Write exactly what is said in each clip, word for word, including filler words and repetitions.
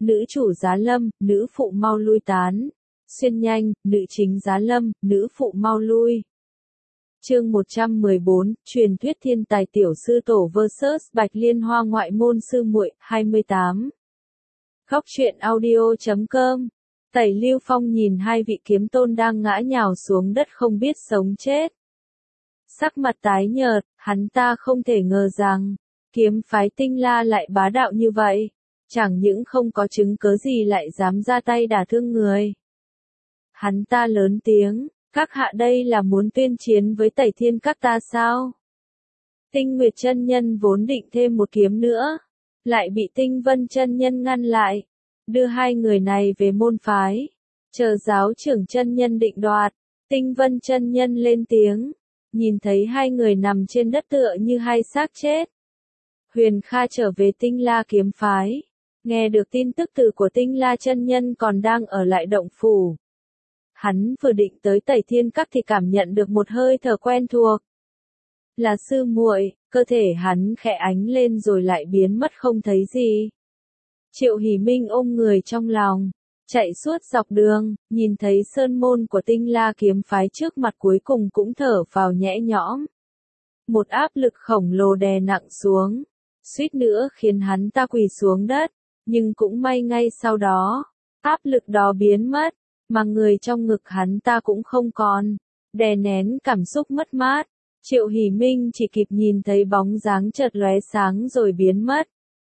nữ chủ giá lâm, nữ phụ mau lui tán. Xuyên nhanh, nữ chính giá lâm, nữ phụ mau lui. Chương một trăm mười bốn, truyền thuyết thiên tài tiểu sư tổ versus Bạch Liên Hoa ngoại môn sư muội, hai mươi tám. Góc truyện audio chấm com. Tẩy Lưu Phong nhìn hai vị kiếm tôn đang ngã nhào xuống đất không biết sống chết. Sắc mặt tái nhợt, hắn ta không thể ngờ rằng, kiếm phái Tinh La lại bá đạo như vậy. Chẳng những không có chứng cớ gì lại dám ra tay đả thương người. Hắn ta lớn tiếng, các hạ đây là muốn tuyên chiến với Tẩy Thiên Các ta sao? Tinh Nguyệt chân nhân vốn định thêm một kiếm nữa, lại bị Tinh Vân chân nhân ngăn lại, đưa hai người này về môn phái, chờ giáo trưởng chân nhân định đoạt. Tinh Vân chân nhân lên tiếng, nhìn thấy hai người nằm trên đất tựa như hai xác chết. Huyền Kha trở về Tinh La kiếm phái, nghe được tin tức từ của Tinh La chân nhân còn đang ở lại động phủ. Hắn vừa định tới Tẩy Thiên Các thì cảm nhận được một hơi thở quen thuộc. Là sư muội, cơ thể hắn khẽ ánh lên rồi lại biến mất không thấy gì. Triệu Hỷ Minh ôm người trong lòng, chạy suốt dọc đường, nhìn thấy sơn môn của Tinh La kiếm phái trước mặt cuối cùng cũng thở vào nhẹ nhõm. Một áp lực khổng lồ đè nặng xuống, suýt nữa khiến hắn ta quỳ xuống đất, nhưng cũng may ngay sau đó, áp lực đó biến mất, mà người trong ngực hắn ta cũng không còn, đè nén cảm xúc mất mát. Triệu Hỷ Minh chỉ kịp nhìn thấy bóng dáng chợt lóe sáng rồi biến mất.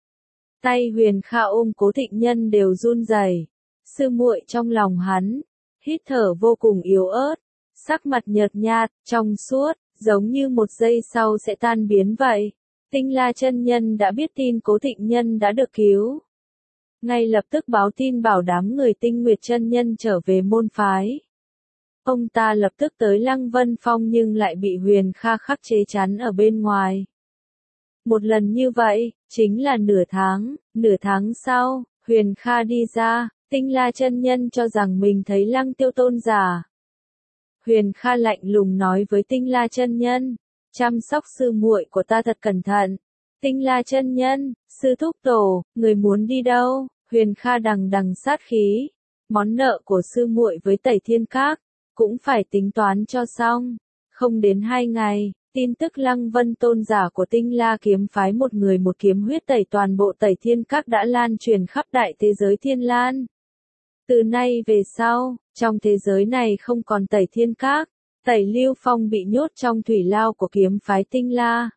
Tay Huyền Kha ôm Cố Thịnh Nhân đều run rẩy. Sư muội trong lòng hắn, hít thở vô cùng yếu ớt, sắc mặt nhợt nhạt, trong suốt, giống như một giây sau sẽ tan biến vậy. Tinh La chân nhân đã biết tin Cố Thịnh Nhân đã được cứu, ngay lập tức báo tin bảo đám người Tinh Nguyệt chân nhân trở về môn phái. Ông ta lập tức tới Lăng Vân Phong nhưng lại bị Huyền Kha khắc chế chắn ở bên ngoài. Một lần như vậy, chính là nửa tháng, nửa tháng sau, Huyền Kha đi ra, Tinh La chân nhân cho rằng mình thấy Lăng Tiêu tôn giả. Huyền Kha lạnh lùng nói với Tinh La chân nhân, chăm sóc sư muội của ta thật cẩn thận. Tinh La chân nhân, sư thúc tổ, người muốn đi đâu? Huyền Kha đằng đằng sát khí, món nợ của sư muội với Tẩy Thiên Các cũng phải tính toán cho xong. Không đến hai ngày, tin tức Lăng Vân tôn giả của Tinh La kiếm phái một người một kiếm huyết tẩy toàn bộ Tẩy Thiên Các đã lan truyền khắp đại thế giới Thiên Lan. Từ nay về sau, trong thế giới này không còn Tẩy Thiên Các, Tẩy Lưu Phong bị nhốt trong thủy lao của kiếm phái Tinh La.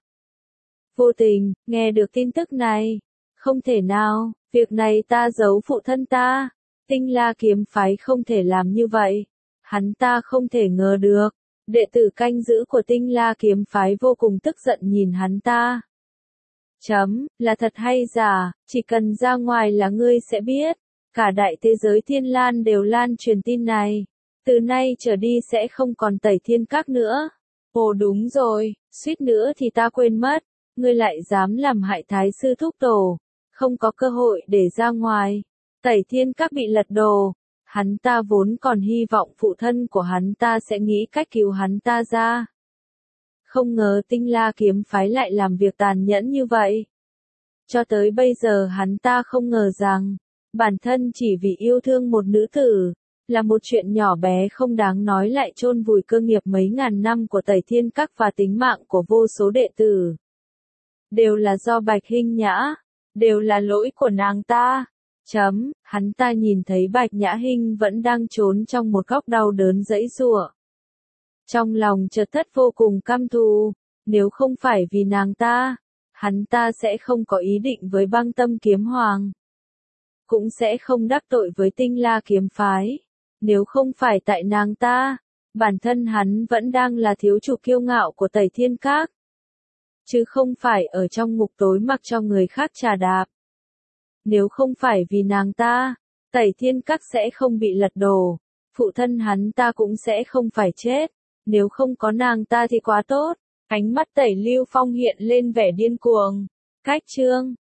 Vô tình, nghe được tin tức này, không thể nào, việc này ta giấu phụ thân ta. Tinh La kiếm phái không thể làm như vậy. Hắn ta không thể ngờ được. Đệ tử canh giữ của Tinh La kiếm phái vô cùng tức giận nhìn hắn ta. Chấm, là thật hay giả, chỉ cần ra ngoài là ngươi sẽ biết. Cả đại thế giới Thiên Lan đều lan truyền tin này. Từ nay trở đi sẽ không còn Tẩy Thiên Các nữa. Ồ đúng rồi, suýt nữa thì ta quên mất. Ngươi lại dám làm hại Thái sư thúc tổ. Không có cơ hội để ra ngoài. Tẩy Thiên Các bị lật đổ. Hắn ta vốn còn hy vọng phụ thân của hắn ta sẽ nghĩ cách cứu hắn ta ra. Không ngờ Tinh La kiếm phái lại làm việc tàn nhẫn như vậy. Cho tới bây giờ hắn ta không ngờ rằng, bản thân chỉ vì yêu thương một nữ tử, là một chuyện nhỏ bé không đáng nói lại chôn vùi cơ nghiệp mấy ngàn năm của Tẩy Thiên Các và tính mạng của vô số đệ tử. Đều là do Bạch Hinh Nhã, đều là lỗi của nàng ta. Chấm, hắn ta nhìn thấy Bạch Nhã Hinh vẫn đang trốn trong một góc đau đớn giãy giụa. Trong lòng chợt thất vô cùng căm thù, nếu không phải vì nàng ta, hắn ta sẽ không có ý định với Băng Tâm kiếm hoàng. Cũng sẽ không đắc tội với Tinh La kiếm phái. Nếu không phải tại nàng ta, bản thân hắn vẫn đang là thiếu chủ kiêu ngạo của Tẩy Thiên Các. Chứ không phải ở trong ngục tối mặc cho người khác trà đạp. Nếu không phải vì nàng ta, Tẩy Thiên Các sẽ không bị lật đổ, phụ thân hắn ta cũng sẽ không phải chết, nếu không có nàng ta thì quá tốt. Ánh mắt Tẩy Lưu Phong hiện lên vẻ điên cuồng. Cách chương